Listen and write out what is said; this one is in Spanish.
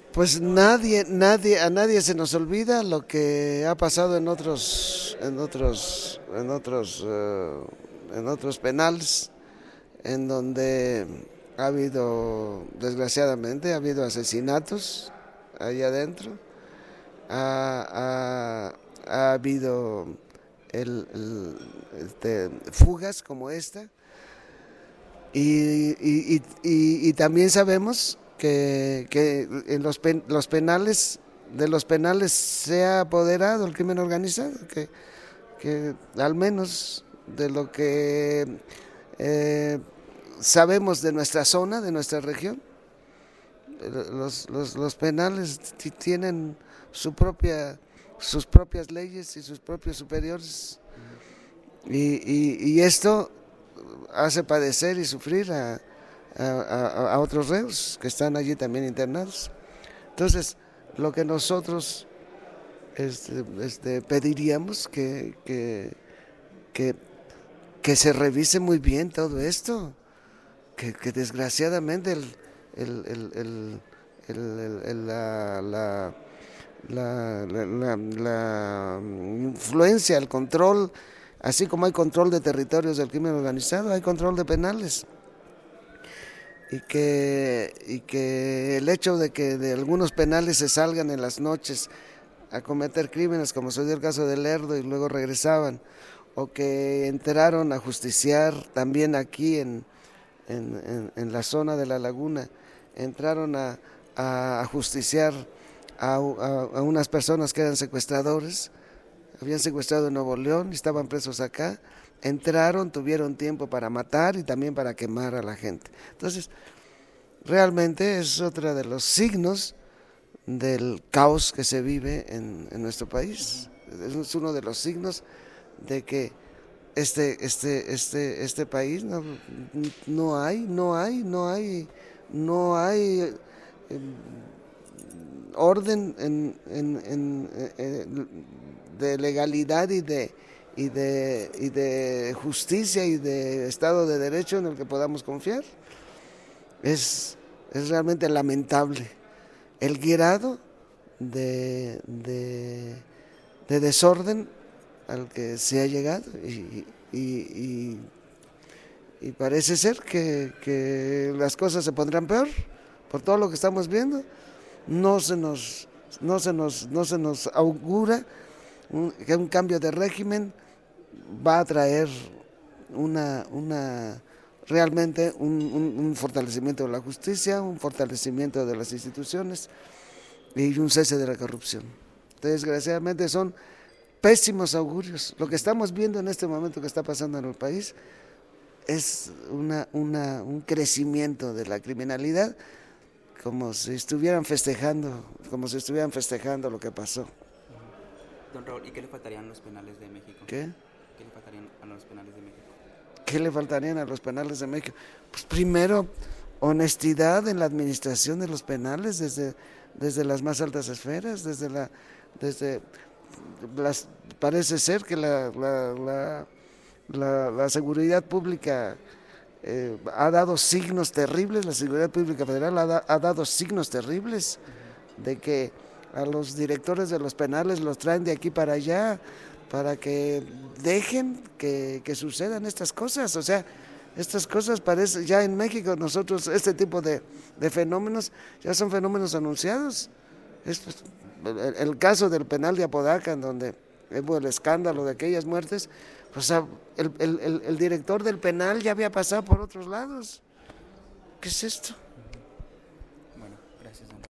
Pues a nadie se nos olvida lo que ha pasado en otros penales, en donde desgraciadamente, ha habido asesinatos allá adentro, ha habido fugas como esta, y también sabemos que en los penales, de los penales se ha apoderado el crimen organizado, que al menos de lo que sabemos de nuestra zona, de nuestra región, los penales tienen sus propias leyes y sus propios superiores, y esto hace padecer y sufrir a otros reos que están allí también internados. Entonces, lo que nosotros pediríamos que, que se revise muy bien todo esto, que desgraciadamente la influencia, el control, así como hay control de territorios del crimen organizado, hay control de penales. Y que el hecho de que de algunos penales se salgan en las noches a cometer crímenes, como se dio el caso de Lerdo, y luego regresaban, o que entraron a justiciar también aquí en la zona de la laguna, entraron a justiciar a unas personas que eran secuestradores, habían secuestrado en Nuevo León y estaban presos acá, entraron, tuvieron tiempo para matar y también para quemar a la gente. Entonces, realmente es otro de los signos del caos que se vive en nuestro país. Es uno de los signos de que este país no hay orden de legalidad y de justicia y de Estado de Derecho en el que podamos confiar. Es realmente lamentable el grado de desorden al que se ha llegado, y parece ser que las cosas se pondrán peor por todo lo que estamos viendo. No se nos augura que un cambio de régimen va a traer realmente un fortalecimiento de la justicia, un fortalecimiento de las instituciones y un cese de la corrupción. Desgraciadamente son pésimos augurios. Lo que estamos viendo en este momento que está pasando en el país es un crecimiento de la criminalidad, como si estuvieran festejando lo que pasó. Don Raúl, ¿y qué le faltarían a los penales de México? ¿Qué? ¿Qué le faltarían a los penales de México? ¿Qué le faltarían a los penales de México? Pues primero, honestidad en la administración de los penales desde las más altas esferas, parece ser que la seguridad pública ha dado signos terribles, la seguridad pública federal ha dado signos terribles de que a los directores de los penales los traen de aquí para allá para que dejen que sucedan estas cosas. O sea, estas cosas parece, ya en México nosotros este tipo de fenómenos ya son fenómenos anunciados. Es el caso del penal de Apodaca, en donde hubo el escándalo de aquellas muertes, pues el director del penal ya había pasado por otros lados. ¿Qué es esto? Bueno, gracias, don Raúl.